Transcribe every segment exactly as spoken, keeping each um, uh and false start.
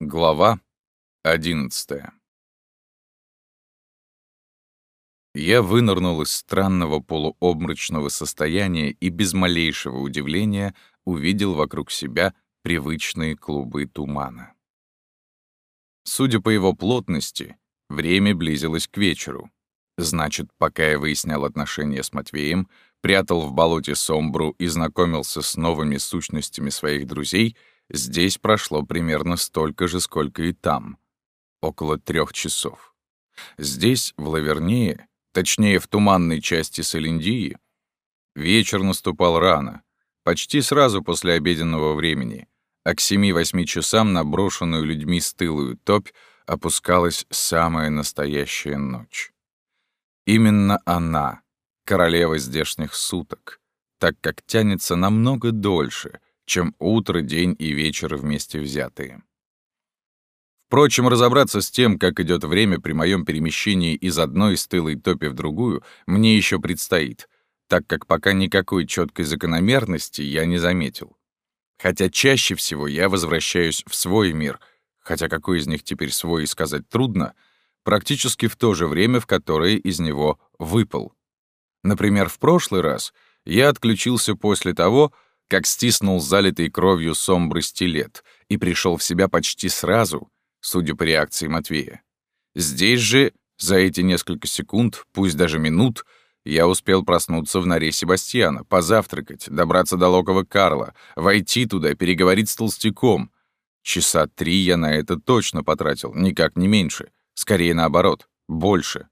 Глава одиннадцатая. Я вынырнул из странного полуобморочного состояния и без малейшего удивления увидел вокруг себя привычные клубы тумана. Судя по его плотности, время близилось к вечеру. Значит, пока я выяснял отношения с Матвеем, прятал в болоте Сомбру и знакомился с новыми сущностями своих друзей, здесь прошло примерно столько же, сколько и там. Около трех часов. Здесь, в Лавернее, точнее, в туманной части Селендии, вечер наступал рано, почти сразу после обеденного времени, а к семи-восьми часам на брошенную людьми стылую топь опускалась самая настоящая ночь. Именно она — королева здешних суток, так как тянется намного дольше, чем утро, день и вечер вместе взятые. Впрочем, разобраться с тем, как идет время при моем перемещении из одной стылой топи в другую, мне еще предстоит, так как пока никакой четкой закономерности я не заметил. Хотя чаще всего я возвращаюсь в свой мир, хотя какой из них теперь свой сказать трудно, практически в то же время, в которое из него выпал. Например, в прошлый раз я отключился после того, как стиснул залитый кровью Сомбры стилет и пришел в себя почти сразу, судя по реакции Матвея. Здесь же, за эти несколько секунд, пусть даже минут, я успел проснуться в норе Себастьяна, позавтракать, добраться до логова Карла, войти туда, переговорить с толстяком. Часа три я на это точно потратил, никак не меньше. Скорее наоборот, больше.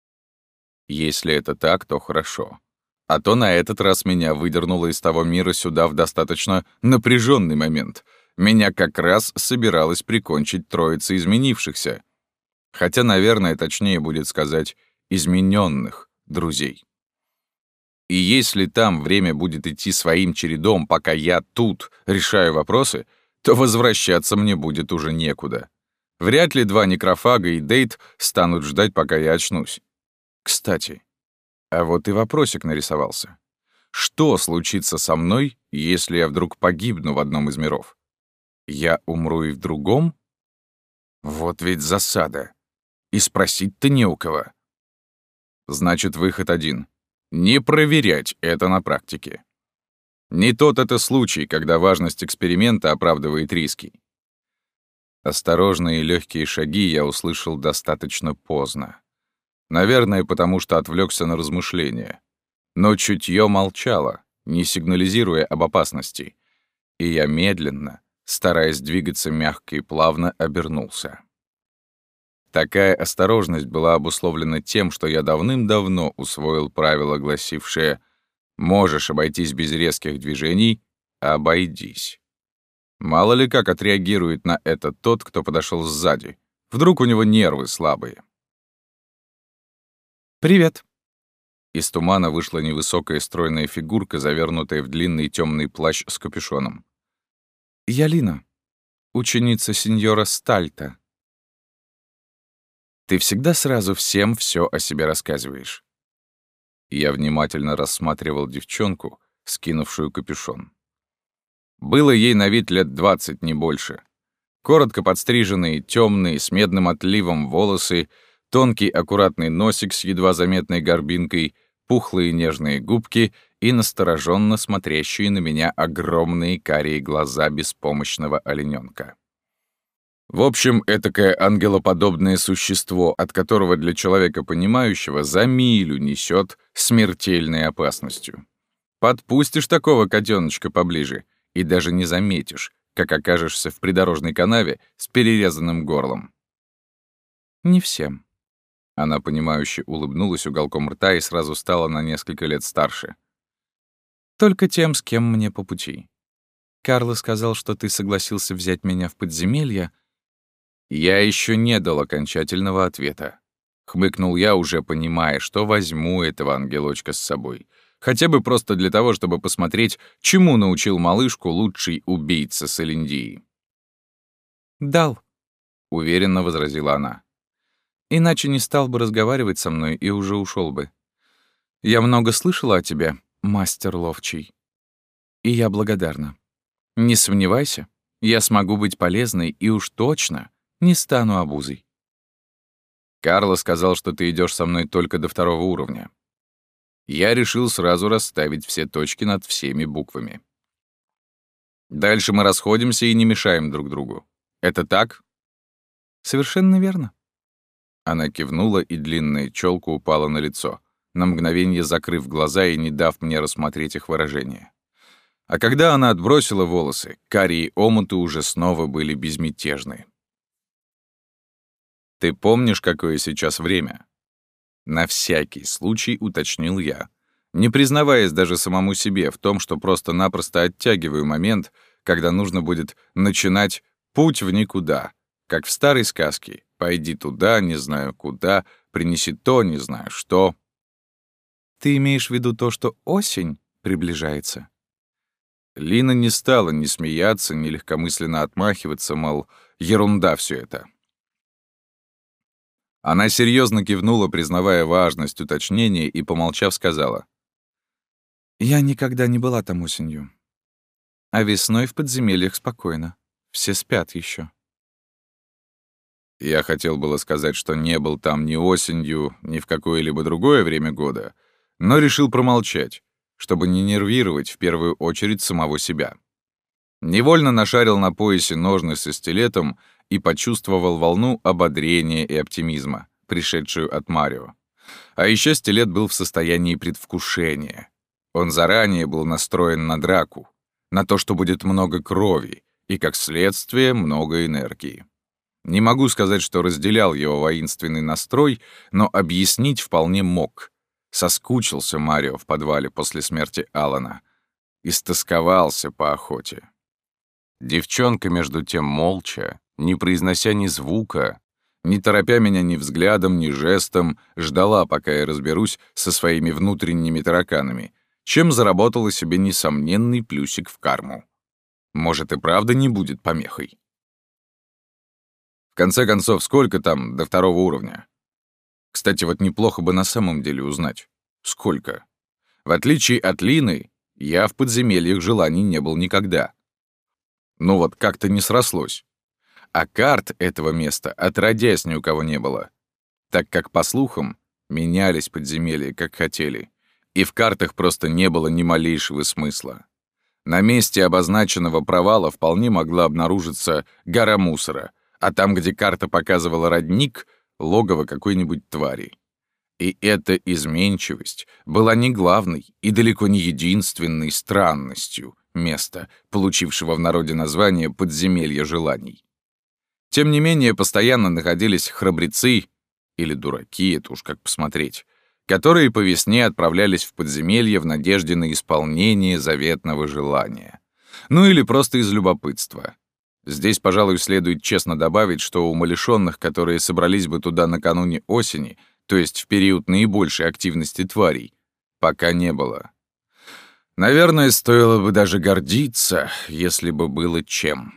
Если это так, то хорошо. А то на этот раз меня выдернуло из того мира сюда в достаточно напряженный момент. Меня как раз собиралась прикончить троица изменившихся. Хотя, наверное, точнее будет сказать «измененных» друзей. И если там время будет идти своим чередом, пока я тут решаю вопросы, то возвращаться мне будет уже некуда. Вряд ли два некрофага и Дейт станут ждать, пока я очнусь. Кстати, а вот и вопросик нарисовался. Что случится со мной, если я вдруг погибну в одном из миров? Я умру и в другом? Вот ведь засада. И спросить-то не у кого. Значит, выход один. Не проверять это на практике. Не тот это случай, когда важность эксперимента оправдывает риски. Осторожные и легкие шаги я услышал достаточно поздно. Наверное, потому что отвлекся на размышления. Но чутье молчало, не сигнализируя об опасности. И я медленно, стараясь двигаться мягко и плавно, обернулся. Такая осторожность была обусловлена тем, что я давным-давно усвоил правило, гласившее «можешь обойтись без резких движений, обойдись». Мало ли как отреагирует на это тот, кто подошел сзади. Вдруг у него нервы слабые. «Привет». Из тумана вышла невысокая стройная фигурка, завернутая в длинный темный плащ с капюшоном. «Я Лина, ученица сеньора Стальта». «Ты всегда сразу всем все о себе рассказываешь». Я внимательно рассматривал девчонку, скинувшую капюшон. Было ей на вид лет двадцать, не больше. Коротко подстриженные, темные, с медным отливом волосы, тонкий аккуратный носик с едва заметной горбинкой, пухлые нежные губки и настороженно смотрящие на меня огромные карие глаза беспомощного олененка. В общем, этакое ангелоподобное существо, от которого для человека понимающего за милю несет смертельной опасностью. Подпустишь такого котеночка поближе — и даже не заметишь, как окажешься в придорожной канаве с перерезанным горлом. «Не всем». Она, понимающе улыбнулась уголком рта и сразу стала на несколько лет старше. «Только тем, с кем мне по пути. Карло сказал, что ты согласился взять меня в подземелье». Я еще не дал окончательного ответа. Хмыкнул я, уже понимая, что возьму этого ангелочка с собой. Хотя бы просто для того, чтобы посмотреть, чему научил малышку лучший убийца Селендии. «Дал», — уверенно возразила она. «Иначе не стал бы разговаривать со мной и уже ушел бы. Я много слышала о тебе, мастер ловчий. И я благодарна. Не сомневайся, я смогу быть полезной и уж точно не стану обузой. Карло сказал, что ты идешь со мной только до второго уровня. Я решил сразу расставить все точки над всеми буквами. Дальше мы расходимся и не мешаем друг другу. Это так? Совершенно верно. Она кивнула, и длинная челка упала на лицо, на мгновение закрыв глаза и не дав мне рассмотреть их выражение. А когда она отбросила волосы, карие омуты уже снова были безмятежны. «Ты помнишь, какое сейчас время?» На всякий случай уточнил я, не признаваясь даже самому себе в том, что просто-напросто оттягиваю момент, когда нужно будет начинать путь в никуда, как в старой сказке «Пойди туда, не знаю куда, принеси то, не знаю что». «Ты имеешь в виду то, что осень приближается?» Лина не стала ни смеяться, ни легкомысленно отмахиваться, мол, ерунда все это. Она серьезно кивнула, признавая важность уточнения, и, помолчав, сказала: «Я никогда не была там осенью. А весной в подземельях спокойно. Все спят еще. Я хотел было сказать, что не был там ни осенью, ни в какое-либо другое время года, но решил промолчать, чтобы не нервировать в первую очередь самого себя. Невольно нашарил на поясе ножны со стилетом и почувствовал волну ободрения и оптимизма, пришедшую от Марио. А еще стилет был в состоянии предвкушения. Он заранее был настроен на драку, на то, что будет много крови и, как следствие, много энергии. Не могу сказать, что разделял его воинственный настрой, но объяснить вполне мог. Соскучился Марио в подвале после смерти Алана. Истосковался по охоте. Девчонка, между тем, молча, не произнося ни звука, не торопя меня ни взглядом, ни жестом, ждала, пока я разберусь со своими внутренними тараканами, чем заработала себе несомненный плюсик в карму. Может, и правда не будет помехой. В конце концов, сколько там до второго уровня? Кстати, вот неплохо бы на самом деле узнать, сколько. В отличие от Лины, я в подземельях желаний не был никогда. Ну вот как-то не срослось. А карт этого места отродясь ни у кого не было, так как, по слухам, менялись подземелья, как хотели, и в картах просто не было ни малейшего смысла. На месте обозначенного провала вполне могла обнаружиться гора мусора, а там, где карта показывала родник, логово какой-нибудь твари. И эта изменчивость была не главной и далеко не единственной странностью места, получившего в народе название «подземелье желаний». Тем не менее, постоянно находились храбрецы, или дураки, это уж как посмотреть, которые по весне отправлялись в подземелье в надежде на исполнение заветного желания. Ну или просто из любопытства. Здесь, пожалуй, следует честно добавить, что умалишенных, которые собрались бы туда накануне осени, то есть в период наибольшей активности тварей, пока не было. Наверное, стоило бы даже гордиться, если бы было чем.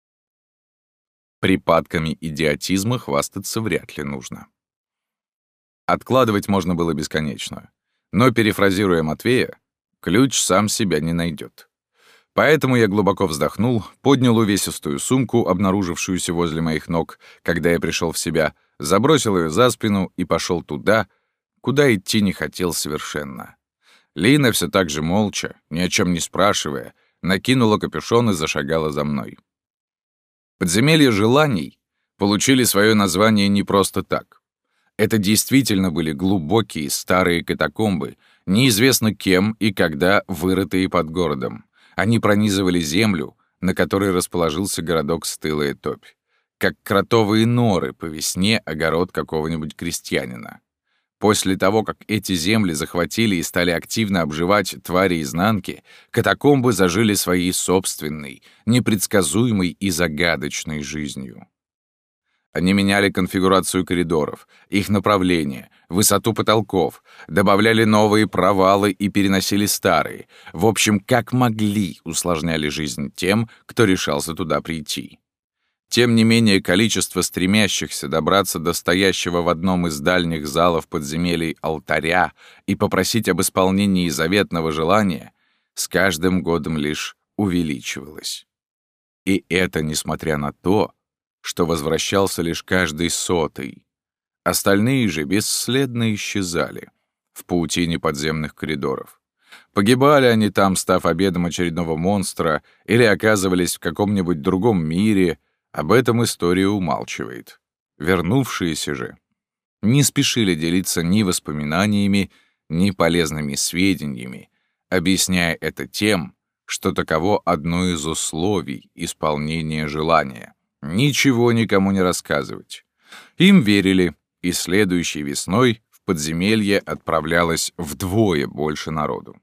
Припадками идиотизма хвастаться вряд ли нужно. Откладывать можно было бесконечно. Но, перефразируя Матвея, ключ сам себя не найдет. Поэтому я глубоко вздохнул, поднял увесистую сумку, обнаружившуюся возле моих ног, когда я пришел в себя, забросил ее за спину и пошел туда, куда идти не хотел совершенно. Лина все так же молча, ни о чем не спрашивая, накинула капюшон и зашагала за мной. Подземелья желаний получили свое название не просто так. Это действительно были глубокие старые катакомбы, неизвестно кем и когда вырытые под городом. Они пронизывали землю, на которой расположился городок Стылая Топь, как кротовые норы по весне огород какого-нибудь крестьянина. После того, как эти земли захватили и стали активно обживать твари изнанки, катакомбы зажили своей собственной, непредсказуемой и загадочной жизнью. Они меняли конфигурацию коридоров, их направление, высоту потолков, добавляли новые провалы и переносили старые. В общем, как могли, усложняли жизнь тем, кто решался туда прийти. Тем не менее, количество стремящихся добраться до стоящего в одном из дальних залов подземелий алтаря и попросить об исполнении заветного желания с каждым годом лишь увеличивалось. И это несмотря на то, что возвращался лишь каждый сотый. Остальные же бесследно исчезали в паутине подземных коридоров. Погибали они там, став обедом очередного монстра, или оказывались в каком-нибудь другом мире. Об этом история умалчивает. Вернувшиеся же не спешили делиться ни воспоминаниями, ни полезными сведениями, объясняя это тем, что таково одно из условий исполнения желания — ничего никому не рассказывать. Им верили, и следующей весной в подземелье отправлялось вдвое больше народу.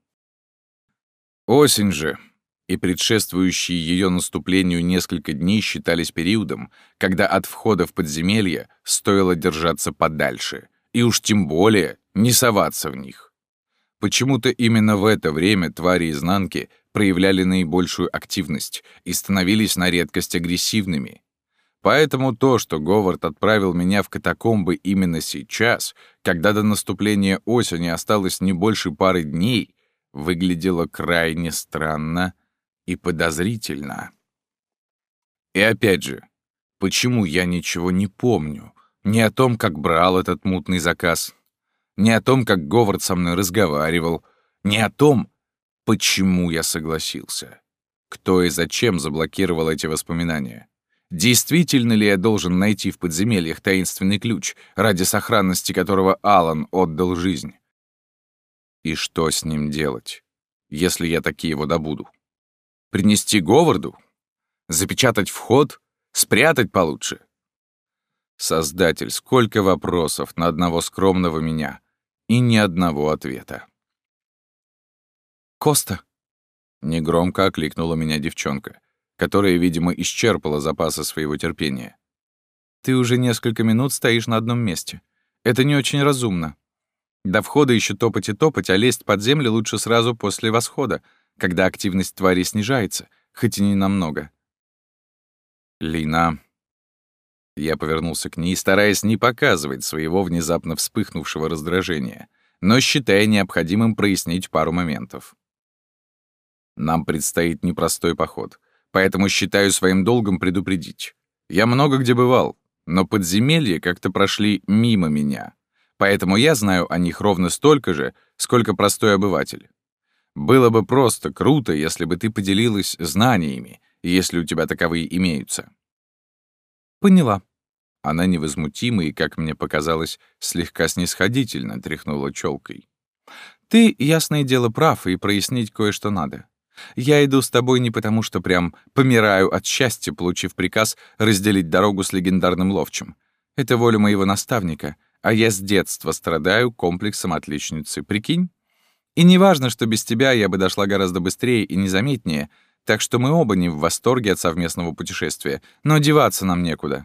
Осень же и предшествующие ее наступлению несколько дней считались периодом, когда от входа в подземелье стоило держаться подальше, и уж тем более не соваться в них. Почему-то именно в это время твари изнанки проявляли наибольшую активность и становились на редкость агрессивными. Поэтому то, что Говард отправил меня в катакомбы именно сейчас, когда до наступления осени осталось не больше пары дней, выглядело крайне странно и подозрительно. И опять же, почему я ничего не помню? Ни о том, как брал этот мутный заказ, ни о том, как Говард со мной разговаривал, ни о том, почему я согласился. Кто и зачем заблокировал эти воспоминания? Действительно ли я должен найти в подземельях таинственный ключ, ради сохранности которого Алан отдал жизнь? И что с ним делать, если я таки его добуду? Принести Говарду? Запечатать вход? Спрятать получше? Создатель, сколько вопросов на одного скромного меня и ни одного ответа. «Коста!» — негромко окликнула меня девчонка, которая, видимо, исчерпала запасы своего терпения. «Ты уже несколько минут стоишь на одном месте. Это не очень разумно. До входа еще топать и топать, а лезть под землю лучше сразу после восхода, когда активность твари снижается, хоть и не намного». «Лина...» Я повернулся к ней, стараясь не показывать своего внезапно вспыхнувшего раздражения, но считая необходимым прояснить пару моментов. «Нам предстоит непростой поход, поэтому считаю своим долгом предупредить. Я много где бывал, но подземелья как-то прошли мимо меня, поэтому я знаю о них ровно столько же, сколько простой обыватель. Было бы просто круто, если бы ты поделилась знаниями, если у тебя таковые имеются». «Поняла». Она невозмутимо и, как мне показалось, слегка снисходительно тряхнула челкой. «Ты, ясное дело, прав, и прояснить кое-что надо. Я иду с тобой не потому, что прям помираю от счастья, получив приказ разделить дорогу с легендарным ловчим. Это воля моего наставника, а я с детства страдаю комплексом отличницы, прикинь? И не важно, что без тебя я бы дошла гораздо быстрее и незаметнее, так что мы оба не в восторге от совместного путешествия, но деваться нам некуда».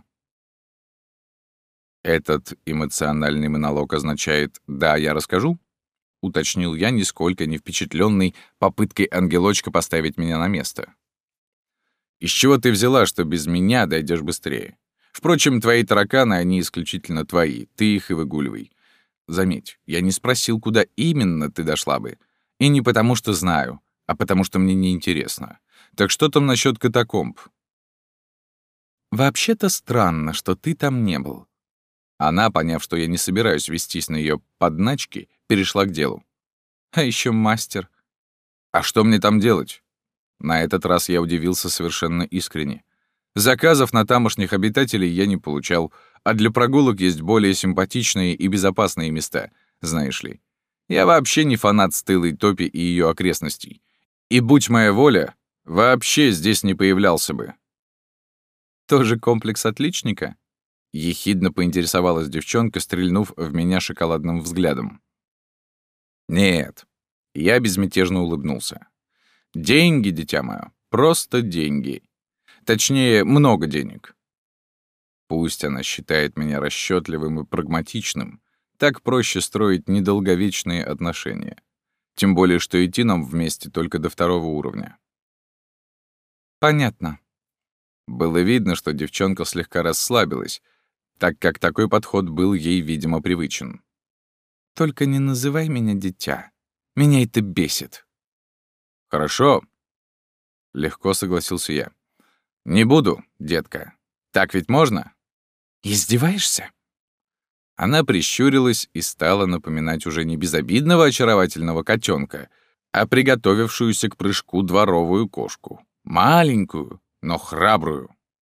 «Этот эмоциональный монолог означает «да, я расскажу»?» — уточнил я, нисколько не впечатлённый попыткой ангелочка поставить меня на место. «Из чего ты взяла, что без меня дойдёшь быстрее? Впрочем, твои тараканы, они исключительно твои, ты их и выгуливай. Заметь, я не спросил, куда именно ты дошла бы. И не потому, что знаю, а потому, что мне неинтересно. Так что там насчёт катакомб?» «Вообще-то странно, что ты там не был». Она, поняв, что я не собираюсь вестись на её подначки, перешла к делу. «А ещё мастер». «А что мне там делать?» На этот раз я удивился совершенно искренне. Заказов на тамошних обитателей я не получал, а для прогулок есть более симпатичные и безопасные места, знаешь ли. Я вообще не фанат стылой топи и её окрестностей. И будь моя воля, вообще здесь не появлялся бы. «Тоже комплекс отличника?» Ехидно поинтересовалась девчонка, стрельнув в меня шоколадным взглядом. «Нет». Я безмятежно улыбнулся. «Деньги, дитя моё, просто деньги. Точнее, много денег. Пусть она считает меня расчётливым и прагматичным, так проще строить недолговечные отношения. Тем более, что идти нам вместе только до второго уровня». «Понятно». Было видно, что девчонка слегка расслабилась, так как такой подход был ей, видимо, привычен. «Только не называй меня дитя. Меня это бесит». «Хорошо», — легко согласился я. «Не буду, детка. Так ведь можно?» «Издеваешься?» Она прищурилась и стала напоминать уже не безобидного очаровательного котенка, а приготовившуюся к прыжку дворовую кошку. Маленькую, но храбрую.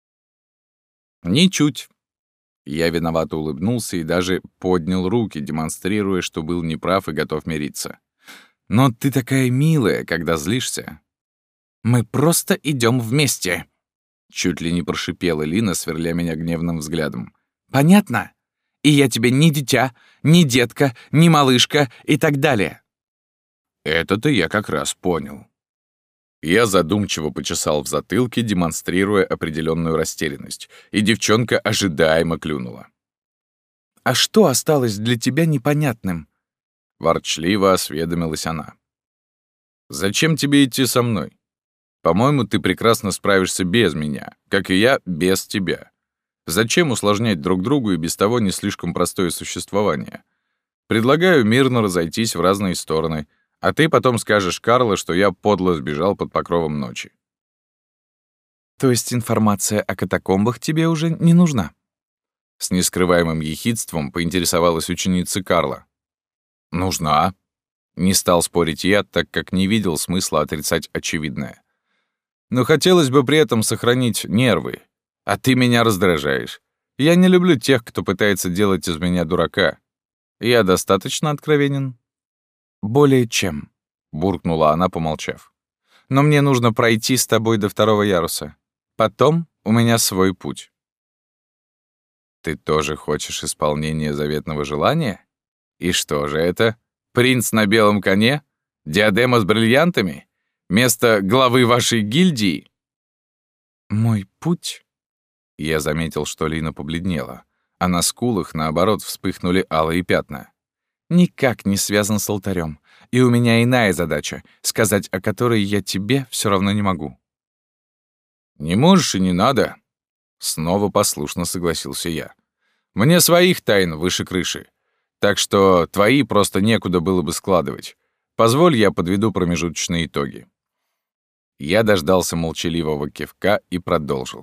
«Ничуть». Я виновато улыбнулся и даже поднял руки, демонстрируя, что был неправ и готов мириться. «Но ты такая милая, когда злишься». «Мы просто идем вместе», — чуть ли не прошипела Лина, сверля меня гневным взглядом. «Понятно? И я тебе ни дитя, ни детка, ни малышка и так далее». Это-то я как раз понял. Я задумчиво почесал в затылке, демонстрируя определенную растерянность, и девчонка ожидаемо клюнула. «А что осталось для тебя непонятным?» — ворчливо осведомилась она. «Зачем тебе идти со мной? По-моему, ты прекрасно справишься без меня, как и я без тебя. Зачем усложнять друг другу и без того не слишком простое существование? Предлагаю мирно разойтись в разные стороны, а ты потом скажешь Карло, что я подло сбежал под покровом ночи». «То есть информация о катакомбах тебе уже не нужна?» С нескрываемым ехидством поинтересовалась ученица Карла. «Нужна». Не стал спорить я, так как не видел смысла отрицать очевидное. «Но хотелось бы при этом сохранить нервы. А ты меня раздражаешь. Я не люблю тех, кто пытается делать из меня дурака. Я достаточно откровенен?» «Более чем», — буркнула она, помолчав. «Но мне нужно пройти с тобой до второго яруса. Потом у меня свой путь». «Ты тоже хочешь исполнения заветного желания? И что же это? Принц на белом коне? Диадема с бриллиантами? Место главы вашей гильдии?» «Мой путь?» Я заметил, что Лина побледнела, а на скулах, наоборот, вспыхнули алые пятна. «Никак не связан с алтарем, и у меня иная задача, сказать о которой я тебе все равно не могу». «Не можешь и не надо», — снова послушно согласился я. «Мне своих тайн выше крыши, так что твои просто некуда было бы складывать. Позволь, я подведу промежуточные итоги». Я дождался молчаливого кивка и продолжил.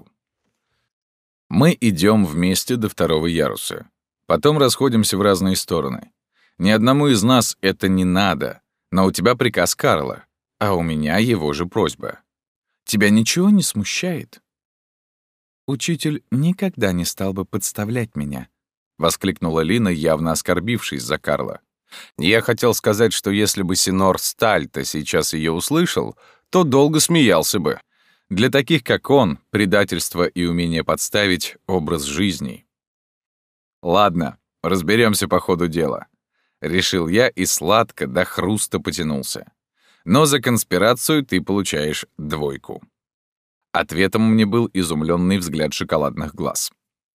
«Мы идем вместе до второго яруса. Потом расходимся в разные стороны. Ни одному из нас это не надо, но у тебя приказ Карла, а у меня его же просьба. Тебя ничего не смущает?» «Учитель никогда не стал бы подставлять меня», — воскликнула Лина, явно оскорбившись за Карла. Я хотел сказать, что если бы Синор Стальта сейчас ее услышал, то долго смеялся бы. Для таких, как он, предательство и умение подставить — образ жизни. «Ладно, разберемся по ходу дела», — решил я и сладко до хруста потянулся. «Но за конспирацию ты получаешь двойку». Ответом мне был изумленный взгляд шоколадных глаз.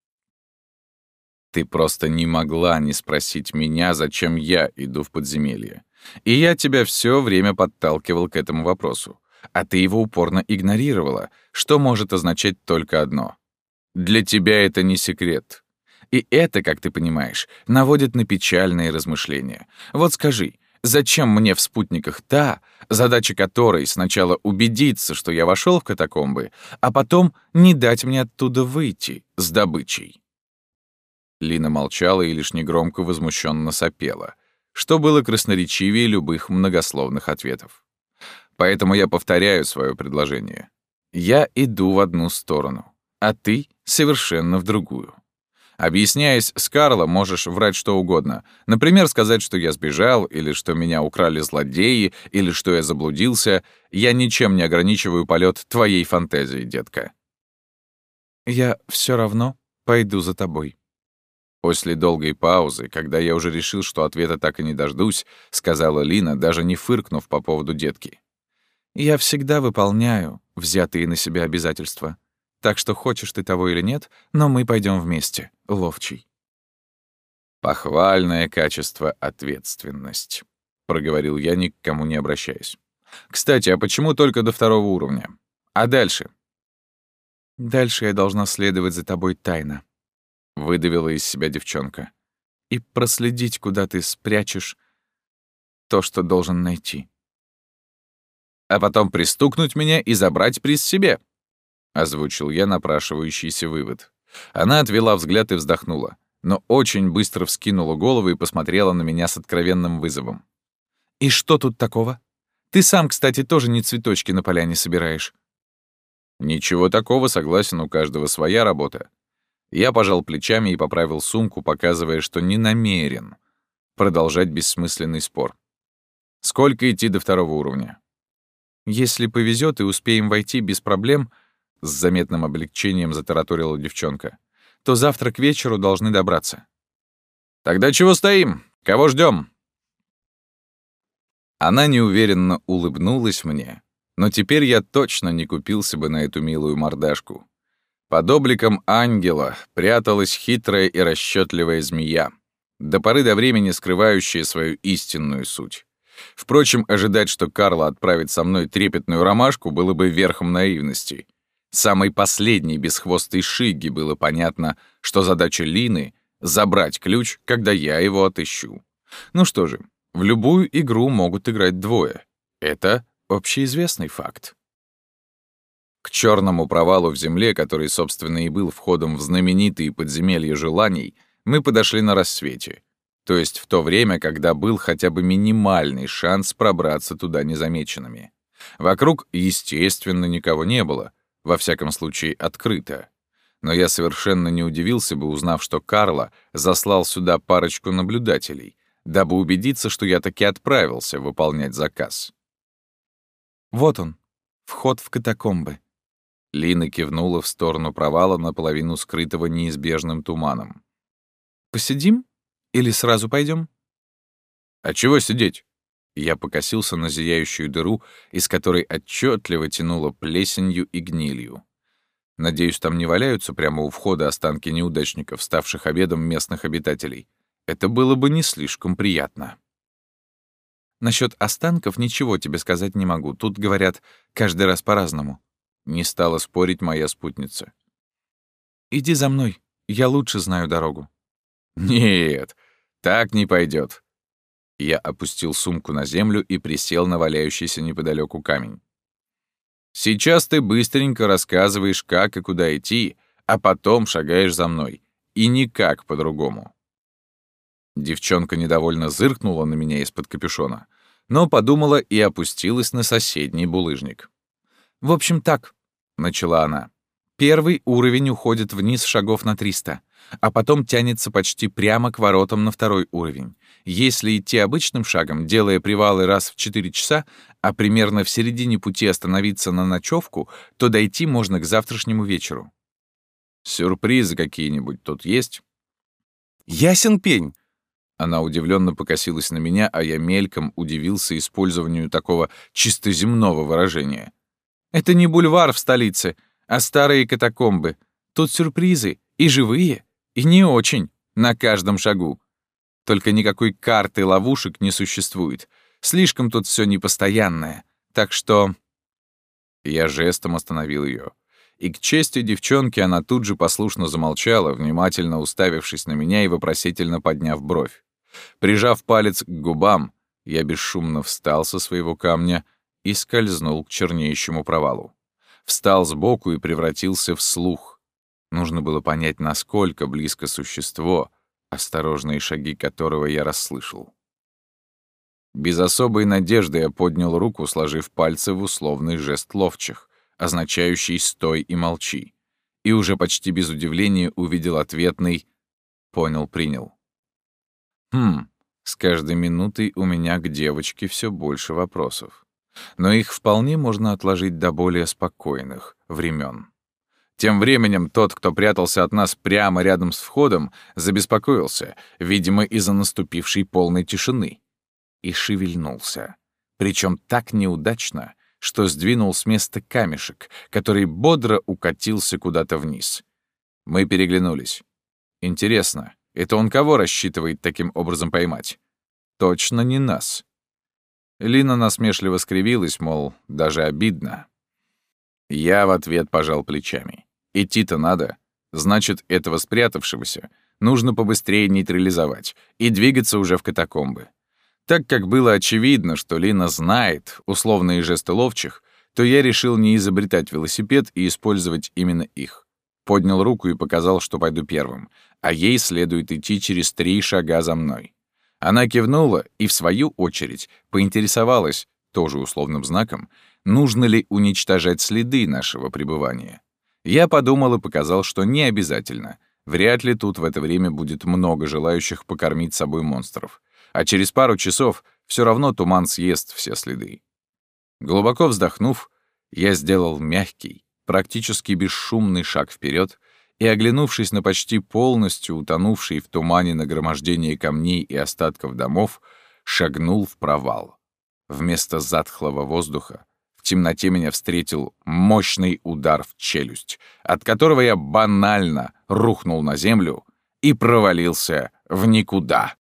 «Ты просто не могла не спросить меня, зачем я иду в подземелье. И я тебя все время подталкивал к этому вопросу, а ты его упорно игнорировала, что может означать только одно. Для тебя это не секрет. И это, как ты понимаешь, наводит на печальные размышления. Вот скажи, зачем мне в спутниках та, задача которой сначала убедиться, что я вошел в катакомбы, а потом не дать мне оттуда выйти с добычей?» Лина молчала и лишь негромко возмущенно сопела, что было красноречивее любых многословных ответов. Поэтому я повторяю свое предложение. Я иду в одну сторону, а ты совершенно в другую. Объясняясь с Карло, можешь врать что угодно. Например, сказать, что я сбежал, или что меня украли злодеи, или что я заблудился. Я ничем не ограничиваю полет твоей фантазии, детка. «Я все равно пойду за тобой». После долгой паузы, когда я уже решил, что ответа так и не дождусь, сказала Лина, даже не фыркнув по поводу детки. «Я всегда выполняю взятые на себя обязательства. Так что хочешь ты того или нет, но мы пойдем вместе, ловчий». «Похвальное качество — ответственность», — проговорил я, ни к кому не обращаясь. «Кстати, а почему только до второго уровня? А дальше?» «Дальше я должна следовать за тобой тайно», — выдавила из себя девчонка. «и проследить, куда ты спрячешь то, что должен найти». «А потом пристукнуть меня и забрать приз себе». — озвучил я напрашивающийся вывод. Она отвела взгляд и вздохнула, но очень быстро вскинула голову и посмотрела на меня с откровенным вызовом. «И что тут такого? Ты сам, кстати, тоже не цветочки на поляне собираешь». «Ничего такого, согласен, у каждого своя работа». Я пожал плечами и поправил сумку, показывая, что не намерен продолжать бессмысленный спор. «Сколько идти до второго уровня?» «Если повезет и успеем войти без проблем», — с заметным облегчением затараторила девчонка, «то завтра к вечеру должны добраться». «Тогда чего стоим? Кого ждем? Она неуверенно улыбнулась мне, но теперь я точно не купился бы на эту милую мордашку. Под обликом ангела пряталась хитрая и расчетливая змея, до поры до времени скрывающая свою истинную суть. Впрочем, ожидать, что Карла отправит со мной трепетную ромашку, было бы верхом наивности. Самой последней бесхвостой шиги было понятно, что задача Лины — забрать ключ, когда я его отыщу. Ну что же, в любую игру могут играть двое. Это общеизвестный факт. К черному провалу в земле, который, собственно, и был входом в знаменитые подземелья желаний, мы подошли на рассвете. То есть в то время, когда был хотя бы минимальный шанс пробраться туда незамеченными. Вокруг, естественно, никого не было, во всяком случае, открыто. Но я совершенно не удивился бы, узнав, что Карла заслал сюда парочку наблюдателей, дабы убедиться, что я таки отправился выполнять заказ. «Вот он, вход в катакомбы». Лина кивнула в сторону провала, наполовину скрытого неизбежным туманом. «Посидим? Или сразу пойдем? «А чего сидеть?» Я покосился на зияющую дыру, из которой отчетливо тянуло плесенью и гнилью. Надеюсь, там не валяются прямо у входа останки неудачников, ставших обедом местных обитателей. Это было бы не слишком приятно. Насчет останков ничего тебе сказать не могу. Тут, говорят, каждый раз по-разному. Не стала спорить моя спутница. «Иди за мной, я лучше знаю дорогу». «Нет, так не пойдет. Я опустил сумку на землю и присел на валяющийся неподалеку камень. «Сейчас ты быстренько рассказываешь, как и куда идти, а потом шагаешь за мной. И никак по-другому». Девчонка недовольно зыркнула на меня из-под капюшона, но подумала и опустилась на соседний булыжник. «В общем, так», — начала она. «Первый уровень уходит вниз шагов на триста, а потом тянется почти прямо к воротам на второй уровень. Если идти обычным шагом, делая привалы раз в четыре часа, а примерно в середине пути остановиться на ночевку, то дойти можно к завтрашнему вечеру». «Сюрпризы какие-нибудь тут есть?» «Ясен пень!» Она удивленно покосилась на меня, а я мельком удивился использованию такого чисто земного выражения. «Это не бульвар в столице, а старые катакомбы. Тут сюрпризы, и живые, и не очень, на каждом шагу. Только никакой карты ловушек не существует. Слишком тут все непостоянное. Так что...» Я жестом остановил ее. И к чести девчонки она тут же послушно замолчала, внимательно уставившись на меня и вопросительно подняв бровь. Прижав палец к губам, я бесшумно встал со своего камня и скользнул к чернеющему провалу. Встал сбоку и превратился в слух. Нужно было понять, насколько близко существо, осторожные шаги которого я расслышал. Без особой надежды я поднял руку, сложив пальцы в условный жест ловчих, означающий «стой и молчи», и уже почти без удивления увидел ответный «понял, принял». Хм, с каждой минутой у меня к девочке все больше вопросов. Но их вполне можно отложить до более спокойных времен. Тем временем тот, кто прятался от нас прямо рядом с входом, забеспокоился, видимо, из-за наступившей полной тишины, и шевельнулся. Причем так неудачно, что сдвинул с места камешек, который бодро укатился куда-то вниз. Мы переглянулись. Интересно, это он кого рассчитывает таким образом поймать? Точно не нас. Лина насмешливо скривилась, мол, даже обидно. Я в ответ пожал плечами. Идти-то надо. Значит, этого спрятавшегося нужно побыстрее нейтрализовать и двигаться уже в катакомбы. Так как было очевидно, что Лина знает условные жесты ловчих, то я решил не изобретать велосипед и использовать именно их. Поднял руку и показал, что пойду первым, а ей следует идти через три шага за мной. Она кивнула и, в свою очередь, поинтересовалась, тоже условным знаком, нужно ли уничтожать следы нашего пребывания. Я подумал и показал, что не обязательно. Вряд ли тут в это время будет много желающих покормить собой монстров. А через пару часов все равно туман съест все следы. Глубоко вздохнув, я сделал мягкий, практически бесшумный шаг вперед и, оглянувшись на почти полностью утонувший в тумане нагромождение камней и остатков домов, шагнул в провал. Вместо затхлого воздуха в темноте меня встретил мощный удар в челюсть, от которого я банально рухнул на землю и провалился в никуда.